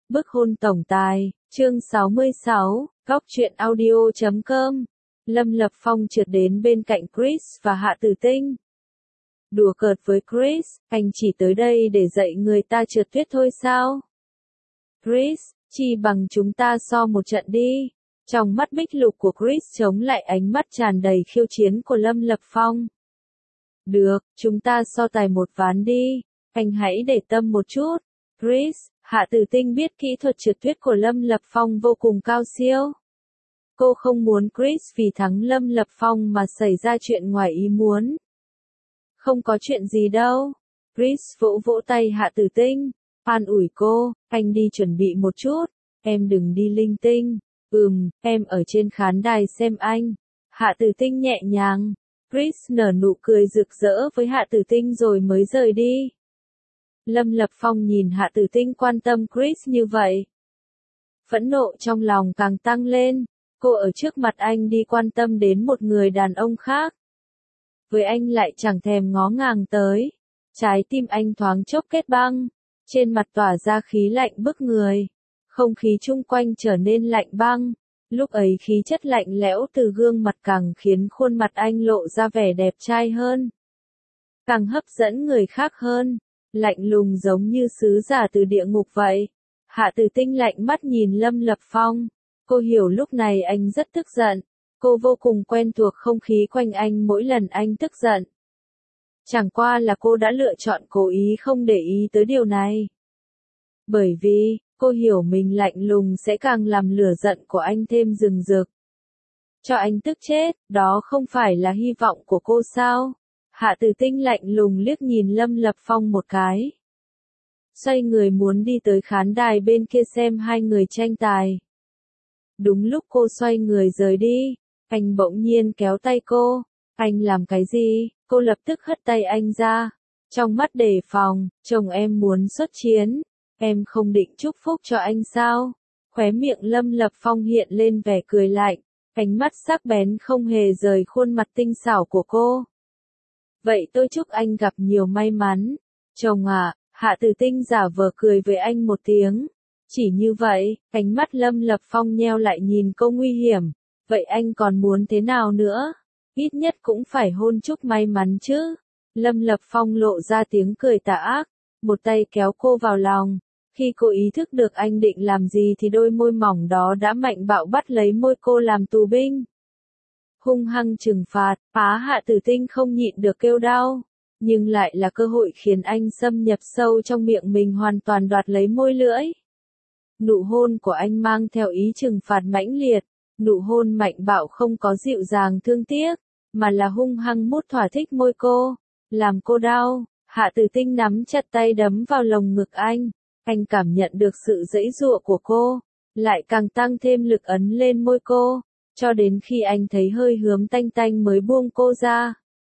Bức hôn tổng tài, chương 66, góc truyện audio.com. Lâm Lập Phong trượt đến bên cạnh Chris và Hạ Tử Tinh. Đùa cợt với Chris, anh chỉ tới đây để dạy người ta trượt tuyết thôi sao? Chris, chi bằng chúng ta so một trận đi. Trong mắt bích lục của Chris chống lại ánh mắt tràn đầy khiêu chiến của Lâm Lập Phong. Được, chúng ta so tài một ván đi. Anh hãy để tâm một chút. Chris, Hạ Tử Tinh biết kỹ thuật trượt tuyết của Lâm Lập Phong vô cùng cao siêu. Cô không muốn Chris vì thắng Lâm Lập Phong mà xảy ra chuyện ngoài ý muốn. Không có chuyện gì đâu. Chris vỗ vỗ tay Hạ Tử Tinh, an ủi cô, anh đi chuẩn bị một chút, em đừng đi linh tinh. Em ở trên khán đài xem anh. Hạ Tử Tinh nhẹ nhàng. Chris nở nụ cười rực rỡ với Hạ Tử Tinh rồi mới rời đi. Lâm Lập Phong nhìn Hạ Tử Tinh quan tâm Chris như vậy. Phẫn nộ trong lòng càng tăng lên, cô ở trước mặt anh đi quan tâm đến một người đàn ông khác. Với anh lại chẳng thèm ngó ngàng tới. Trái tim anh thoáng chốc kết băng, trên mặt tỏa ra khí lạnh bức người. Không khí chung quanh trở nên lạnh băng, lúc ấy khí chất lạnh lẽo từ gương mặt càng khiến khuôn mặt anh lộ ra vẻ đẹp trai hơn. Càng hấp dẫn người khác hơn. Lạnh lùng giống như sứ giả từ địa ngục vậy. Hạ Tử Tinh lạnh mắt nhìn Lâm Lập Phong. Cô hiểu lúc này anh rất tức giận. Cô vô cùng quen thuộc không khí quanh anh mỗi lần anh tức giận. Chẳng qua là cô đã lựa chọn cố ý không để ý tới điều này. Bởi vì, cô hiểu mình lạnh lùng sẽ càng làm lửa giận của anh thêm rừng rực. Cho anh tức chết, đó không phải là hy vọng của cô sao? Hạ Tử Tinh lạnh lùng liếc nhìn Lâm Lập Phong một cái. Xoay người muốn đi tới khán đài bên kia xem hai người tranh tài. Đúng lúc cô xoay người rời đi, anh bỗng nhiên kéo tay cô. Anh làm cái gì? Cô lập tức hất tay anh ra. Trong mắt đề phòng, chồng em muốn xuất chiến. Em không định chúc phúc cho anh sao? Khóe miệng Lâm Lập Phong hiện lên vẻ cười lạnh. Ánh mắt sắc bén không hề rời khuôn mặt tinh xảo của cô. Vậy tôi chúc anh gặp nhiều may mắn. Chồng à, Hạ Tử Tinh giả vờ cười với anh một tiếng. Chỉ như vậy, ánh mắt Lâm Lập Phong nheo lại nhìn cô nguy hiểm. Vậy anh còn muốn thế nào nữa? Ít nhất cũng phải hôn chúc may mắn chứ. Lâm Lập Phong lộ ra tiếng cười tà ác, một tay kéo cô vào lòng. Khi cô ý thức được anh định làm gì thì đôi môi mỏng đó đã mạnh bạo bắt lấy môi cô làm tù binh. Hung hăng trừng phạt, Hạ Tử Tinh không nhịn được kêu đau, nhưng lại là cơ hội khiến anh xâm nhập sâu trong miệng mình hoàn toàn đoạt lấy môi lưỡi. Nụ hôn của anh mang theo ý trừng phạt mãnh liệt, nụ hôn mạnh bạo không có dịu dàng thương tiếc, mà là hung hăng mút thỏa thích môi cô, làm cô đau. Hạ Tử Tinh nắm chặt tay đấm vào lồng ngực anh cảm nhận được sự giãy giụa của cô, lại càng tăng thêm lực ấn lên môi cô. Cho đến khi anh thấy hơi hướm tanh tanh mới buông cô ra.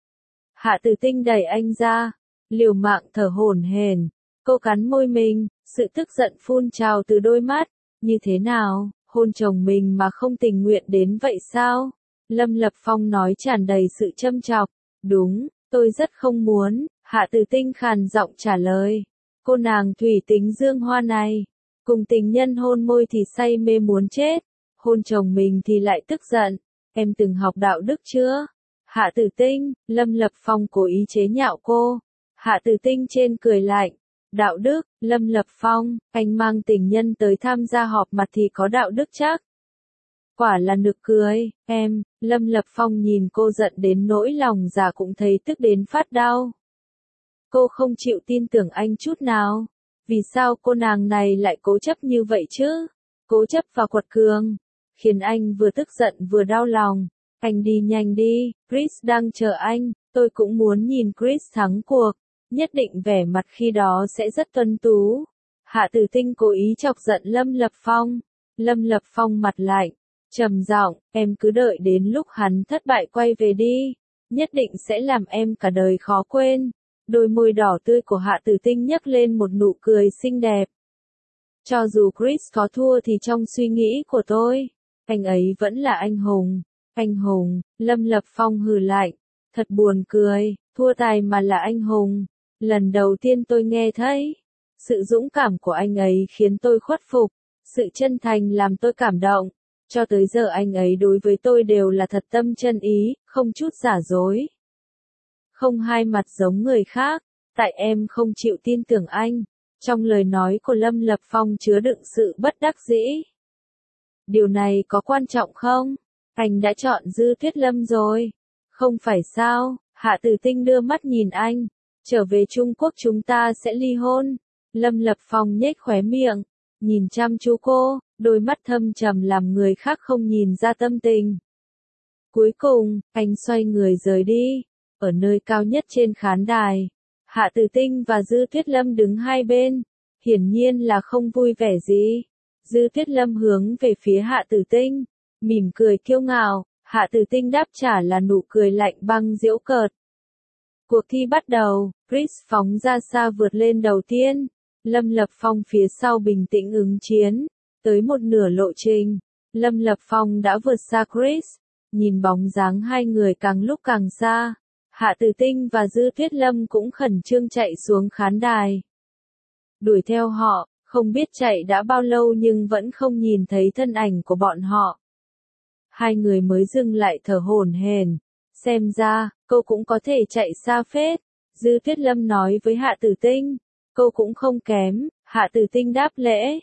Hạ Tử Tinh đẩy anh ra, liều mạng thở hổn hển. Cô cắn môi mình, sự tức giận phun trào từ đôi mắt. Như thế nào, hôn chồng mình mà không tình nguyện đến vậy sao? Lâm Lập Phong nói tràn đầy sự châm chọc. Đúng, tôi rất không muốn. Hạ Tử Tinh khàn giọng trả lời. Cô nàng thủy tính dương hoa này, cùng tình nhân hôn môi thì say mê muốn chết. Hôn chồng mình thì lại tức giận. Em từng học đạo đức chưa? Hạ Tử Tinh, Lâm Lập Phong cố ý chế nhạo cô. Hạ Tử Tinh trên cười lạnh. Đạo đức, Lâm Lập Phong, anh mang tình nhân tới tham gia họp mặt thì có đạo đức chắc. Quả là nực cười, em. Lâm Lập Phong nhìn cô giận đến nỗi lòng già cũng thấy tức đến phát đau. Cô không chịu tin tưởng anh chút nào. Vì sao cô nàng này lại cố chấp như vậy chứ? Cố chấp và quật cường, khiến anh vừa tức giận vừa đau lòng. Anh đi nhanh đi, Chris đang chờ anh. Tôi cũng muốn nhìn Chris thắng cuộc. Nhất định vẻ mặt khi đó sẽ rất tuấn tú. Hạ Tử Tinh cố ý chọc giận Lâm Lập Phong. Lâm Lập Phong mặt lạnh, trầm giọng, em cứ đợi đến lúc hắn thất bại quay về đi. Nhất định sẽ làm em cả đời khó quên. Đôi môi đỏ tươi của Hạ Tử Tinh nhấc lên một nụ cười xinh đẹp. Cho dù Chris có thua thì trong suy nghĩ của tôi, anh ấy vẫn là anh hùng. Anh hùng, Lâm Lập Phong hừ lạnh. Thật buồn cười, thua tài mà là anh hùng. Lần đầu tiên tôi nghe thấy. Sự dũng cảm của anh ấy khiến tôi khuất phục, sự chân thành làm tôi cảm động. Cho tới giờ anh ấy đối với tôi đều là thật tâm chân ý, không chút giả dối. Không hai mặt giống người khác, tại em không chịu tin tưởng anh. Trong lời nói của Lâm Lập Phong chứa đựng sự bất đắc dĩ. Điều này có quan trọng không? Anh đã chọn Dư Tuyết Lâm rồi. Không phải sao? Hạ Tử Tinh đưa mắt nhìn anh. Trở về Trung Quốc chúng ta sẽ ly hôn. Lâm Lập Phong nhếch khóe miệng, nhìn chăm chú cô, đôi mắt thâm trầm làm người khác không nhìn ra tâm tình. Cuối cùng, anh xoay người rời đi. Ở nơi cao nhất trên khán đài, Hạ Tử Tinh và Dư Tuyết Lâm đứng hai bên, hiển nhiên là không vui vẻ gì. Dư Tuyết Lâm hướng về phía Hạ Tử Tinh, mỉm cười kiêu ngạo, Hạ Tử Tinh đáp trả là nụ cười lạnh băng giễu cợt. Cuộc thi bắt đầu, Chris phóng ra xa vượt lên đầu tiên, Lâm Lập Phong phía sau bình tĩnh ứng chiến, tới một nửa lộ trình, Lâm Lập Phong đã vượt xa Chris, nhìn bóng dáng hai người càng lúc càng xa. Hạ Tử Tinh và Dư Tuyết Lâm cũng khẩn trương chạy xuống khán đài. Đuổi theo họ, không biết chạy đã bao lâu nhưng vẫn không nhìn thấy thân ảnh của bọn họ. Hai người mới dừng lại thở hổn hển. Xem ra, cô cũng có thể chạy xa phết. Dư Tuyết Lâm nói với Hạ Tử Tinh. Cô cũng không kém, Hạ Tử Tinh đáp lễ.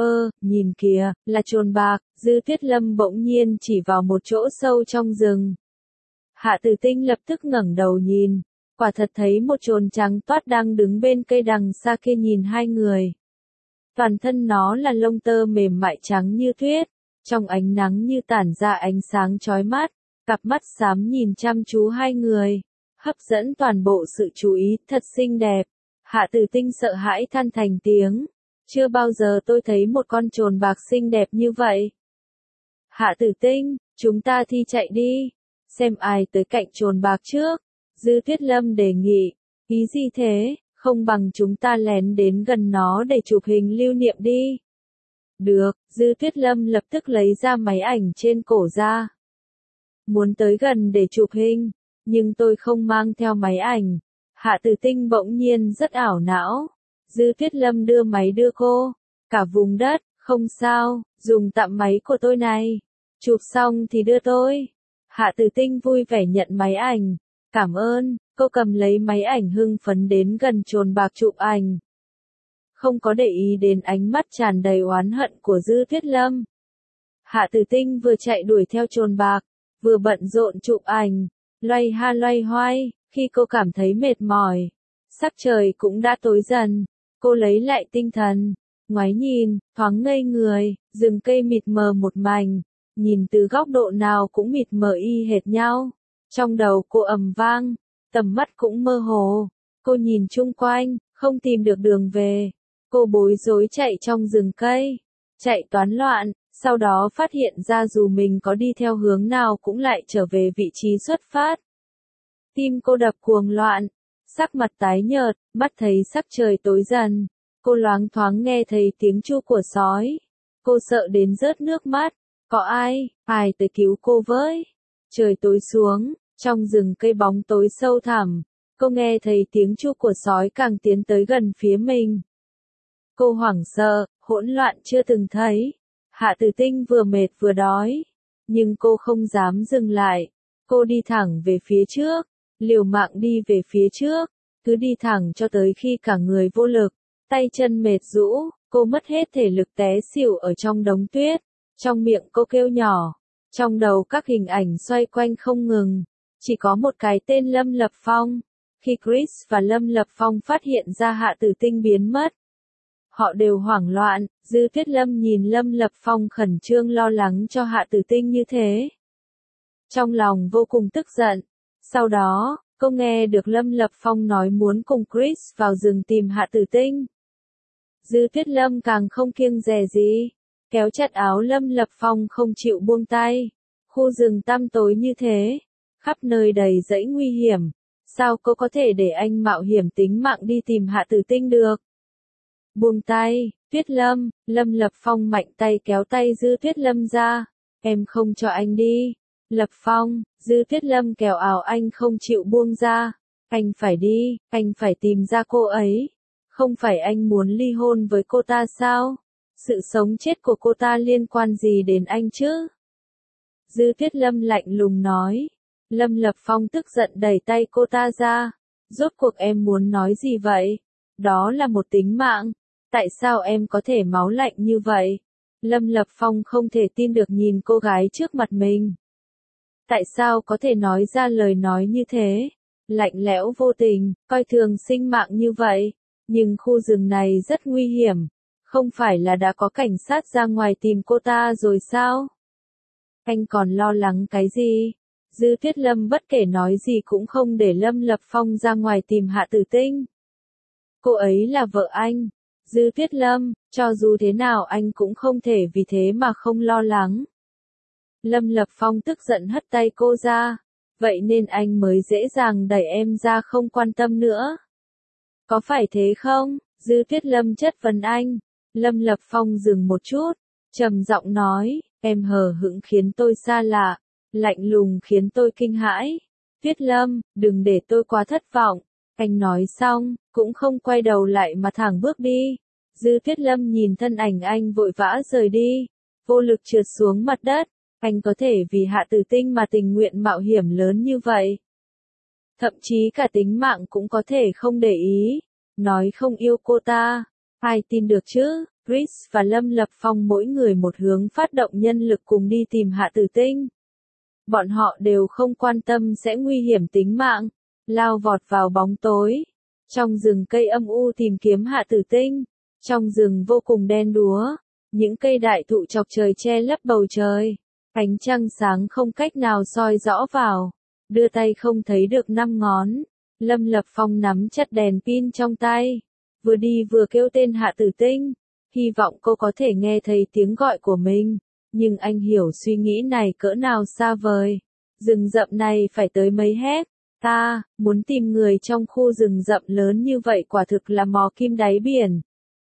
Nhìn kìa, là chồn bạc. Dư Tuyết Lâm bỗng nhiên chỉ vào một chỗ sâu trong rừng. Hạ Tử Tinh lập tức ngẩng đầu nhìn, quả thật thấy một chồn trắng toát đang đứng bên cây đằng xa kia nhìn hai người. Toàn thân nó là lông tơ mềm mại trắng như tuyết, trong ánh nắng như tản ra ánh sáng chói mắt, cặp mắt xám nhìn chăm chú hai người, hấp dẫn toàn bộ sự chú ý, thật xinh đẹp. Hạ Tử Tinh sợ hãi than thành tiếng, chưa bao giờ tôi thấy một con chồn bạc xinh đẹp như vậy. Hạ Tử Tinh, chúng ta thi chạy đi. Xem ai tới cạnh chồn bạc trước. Dư Tuyết Lâm đề nghị. Ý gì thế, không bằng chúng ta lén đến gần nó để chụp hình lưu niệm đi. Được, Dư Tuyết Lâm lập tức lấy ra máy ảnh trên cổ ra. Muốn tới gần để chụp hình, nhưng tôi không mang theo máy ảnh. Hạ Tử Tinh bỗng nhiên rất ảo não. Dư Tuyết Lâm đưa máy đưa cô. Cả vùng đất, không sao, dùng tạm máy của tôi này. Chụp xong thì đưa tôi. Hạ Tử Tinh vui vẻ nhận máy ảnh. Cảm ơn, cô cầm lấy máy ảnh hưng phấn đến gần chồn bạc chụp ảnh. Không có để ý đến ánh mắt tràn đầy oán hận của Dư Tuyết Lâm. Hạ Tử Tinh vừa chạy đuổi theo chồn bạc, vừa bận rộn chụp ảnh, loay ha loay hoay, khi cô cảm thấy mệt mỏi. Sắc trời cũng đã tối dần, cô lấy lại tinh thần, ngoái nhìn, thoáng ngây người, rừng cây mịt mờ một mảnh. Nhìn từ góc độ nào cũng mịt mờ y hệt nhau. Trong đầu cô ầm vang, tầm mắt cũng mơ hồ. Cô nhìn chung quanh, không tìm được đường về. Cô bối rối chạy trong rừng cây, chạy toán loạn, sau đó phát hiện ra dù mình có đi theo hướng nào cũng lại trở về vị trí xuất phát. Tim cô đập cuồng loạn, sắc mặt tái nhợt, mắt thấy sắc trời tối dần. Cô loáng thoáng nghe thấy tiếng tru của sói. Cô sợ đến rớt nước mắt. Có ai tới cứu cô với? Trời tối xuống, trong rừng cây bóng tối sâu thẳm, cô nghe thấy tiếng tru của sói càng tiến tới gần phía mình. Cô hoảng sợ, hỗn loạn chưa từng thấy. Hạ Tử Tinh vừa mệt vừa đói, nhưng cô không dám dừng lại. Cô đi thẳng về phía trước, liều mạng đi về phía trước, cứ đi thẳng cho tới khi cả người vô lực, tay chân mệt rũ, cô mất hết thể lực té xỉu ở trong đống tuyết. Trong miệng cô kêu nhỏ, trong đầu các hình ảnh xoay quanh không ngừng, chỉ có một cái tên Lâm Lập Phong. Khi Chris và Lâm Lập Phong phát hiện ra Hạ Tử Tinh biến mất, họ đều hoảng loạn. Dư Tuyết Lâm nhìn Lâm Lập Phong khẩn trương lo lắng cho Hạ Tử Tinh như thế, trong lòng vô cùng tức giận. Sau đó, cô nghe được Lâm Lập Phong nói muốn cùng Chris vào rừng tìm Hạ Tử Tinh. Dư Tuyết Lâm càng không kiêng dè gì, kéo chặt áo Lâm Lập Phong không chịu buông tay. Khu rừng tăm tối như thế, khắp nơi đầy dãy nguy hiểm, sao cô có thể để anh mạo hiểm tính mạng đi tìm Hạ Tử Tinh được? Buông tay, Tuyết Lâm. Lâm Lập Phong mạnh tay kéo tay Dư Tuyết Lâm ra. Em không cho anh đi. Lập Phong. Dư Tuyết Lâm kéo áo anh không chịu buông ra. Anh phải đi, anh phải tìm ra cô ấy. Không phải anh muốn ly hôn với cô ta sao? Sự sống chết của cô ta liên quan gì đến anh chứ? Dư Tuyết Lâm lạnh lùng nói. Lâm Lập Phong tức giận đẩy tay cô ta ra. Rốt cuộc em muốn nói gì vậy? Đó là một tính mạng. Tại sao em có thể máu lạnh như vậy? Lâm Lập Phong không thể tin được nhìn cô gái trước mặt mình. Tại sao có thể nói ra lời nói như thế? Lạnh lẽo vô tình, coi thường sinh mạng như vậy. Nhưng khu rừng này rất nguy hiểm. Không phải là đã có cảnh sát ra ngoài tìm cô ta rồi sao? Anh còn lo lắng cái gì? Dư Tuyết Lâm bất kể nói gì cũng không để Lâm Lập Phong ra ngoài tìm Hạ Tử Tinh. Cô ấy là vợ anh. Dư Tuyết Lâm, cho dù thế nào anh cũng không thể vì thế mà không lo lắng. Lâm Lập Phong tức giận hất tay cô ra. Vậy nên anh mới dễ dàng đẩy em ra không quan tâm nữa. Có phải thế không? Dư Tuyết Lâm chất vấn anh. Lâm Lập Phong dừng một chút, trầm giọng nói, em hờ hững khiến tôi xa lạ, lạnh lùng khiến tôi kinh hãi. Tuyết Lâm, đừng để tôi quá thất vọng. Anh nói xong, cũng không quay đầu lại mà thẳng bước đi. Dư Tuyết Lâm nhìn thân ảnh anh vội vã rời đi, vô lực trượt xuống mặt đất. Anh có thể vì Hạ Tử Tinh mà tình nguyện mạo hiểm lớn như vậy. Thậm chí cả tính mạng cũng có thể không để ý. Nói không yêu cô ta. Ai tin được chứ? Chris và Lâm Lập Phong mỗi người một hướng phát động nhân lực cùng đi tìm Hạ Tử Tinh. Bọn họ đều không quan tâm sẽ nguy hiểm tính mạng. Lao vọt vào bóng tối. Trong rừng cây âm u tìm kiếm Hạ Tử Tinh. Trong rừng vô cùng đen đúa. Những cây đại thụ chọc trời che lấp bầu trời. Ánh trăng sáng không cách nào soi rõ vào. Đưa tay không thấy được 5 ngón. Lâm Lập Phong nắm chặt đèn pin trong tay. Vừa đi vừa kêu tên Hạ Tử Tinh. Hy vọng cô có thể nghe thấy tiếng gọi của mình. Nhưng anh hiểu suy nghĩ này cỡ nào xa vời. Rừng rậm này phải tới mấy héc. Ta, muốn tìm người trong khu rừng rậm lớn như vậy quả thực là mò kim đáy biển.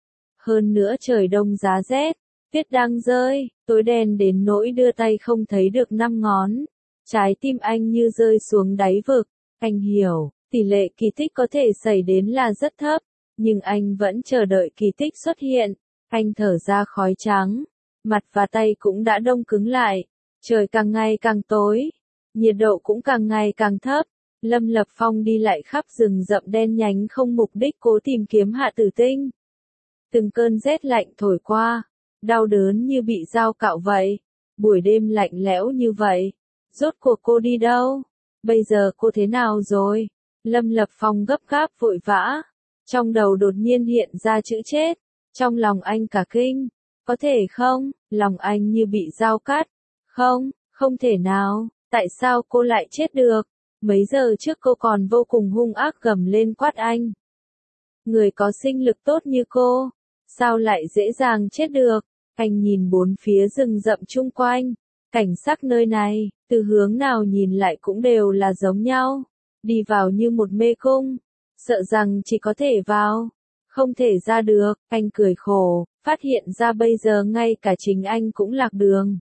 Hơn nữa trời đông giá rét. Tuyết đang rơi, tối đen đến nỗi đưa tay không thấy được 5 ngón. Trái tim anh như rơi xuống đáy vực. Anh hiểu, tỷ lệ kỳ tích có thể xảy đến là rất thấp. Nhưng anh vẫn chờ đợi kỳ tích xuất hiện. Anh thở ra khói trắng. Mặt và tay cũng đã đông cứng lại. Trời càng ngày càng tối. Nhiệt độ cũng càng ngày càng thấp. Lâm Lập Phong đi lại khắp rừng rậm đen nhánh không mục đích cố tìm kiếm Hạ Tử Tinh. Từng cơn rét lạnh thổi qua. Đau đớn như bị dao cạo vậy. Buổi đêm lạnh lẽo như vậy. Rốt cuộc cô đi đâu? Bây giờ cô thế nào rồi? Lâm Lập Phong gấp gáp vội vã. Trong đầu đột nhiên hiện ra chữ chết. Trong lòng anh cả kinh. Có thể không? Lòng anh như bị dao cắt. Không, không thể nào. Tại sao cô lại chết được? Mấy giờ trước cô còn vô cùng hung ác gầm lên quát anh. Người có sinh lực tốt như cô. Sao lại dễ dàng chết được? Anh nhìn bốn phía rừng rậm chung quanh. Cảnh sắc nơi này, từ hướng nào nhìn lại cũng đều là giống nhau. Đi vào như một mê cung. Sợ rằng chỉ có thể vào. Không thể ra được. Anh cười khổ, phát hiện ra bây giờ ngay cả chính anh cũng lạc đường.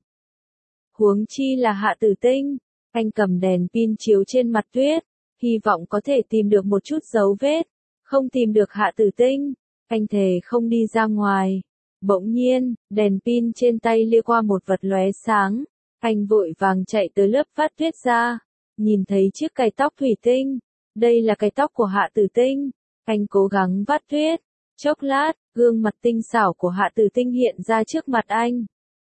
Huống chi là Hạ Tử Tinh. Anh cầm đèn pin chiếu trên mặt tuyết. Hy vọng có thể tìm được một chút dấu vết. Không tìm được Hạ Tử Tinh. Anh thề không đi ra ngoài. Bỗng nhiên, đèn pin trên tay lia qua một vật lóe sáng. Anh vội vàng chạy tới lớp vắt tuyết ra. Nhìn thấy chiếc cài tóc thủy tinh. Đây là cái tóc của Hạ Tử Tinh. Anh cố gắng vắt tuyết. Chốc lát, gương mặt tinh xảo của Hạ Tử Tinh hiện ra trước mặt anh.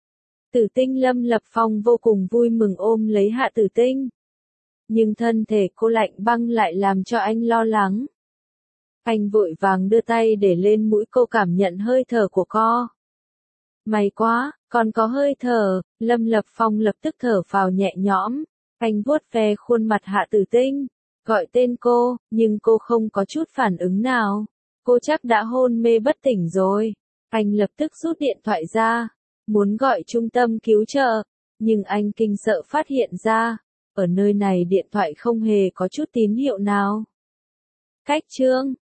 Tử Tinh. Lâm Lập Phong vô cùng vui mừng ôm lấy Hạ Tử Tinh. Nhưng thân thể cô lạnh băng lại làm cho anh lo lắng. Anh vội vàng đưa tay để lên mũi cô cảm nhận hơi thở của cô. May quá, còn có hơi thở. Lâm Lập Phong lập tức thở phào nhẹ nhõm. Anh vuốt ve khuôn mặt Hạ Tử Tinh. Gọi tên cô, nhưng cô không có chút phản ứng nào. Cô chắc đã hôn mê bất tỉnh rồi. Anh lập tức rút điện thoại ra. Muốn gọi trung tâm cứu trợ. Nhưng anh kinh sợ phát hiện ra. Ở nơi này điện thoại không hề có chút tín hiệu nào. Cách chương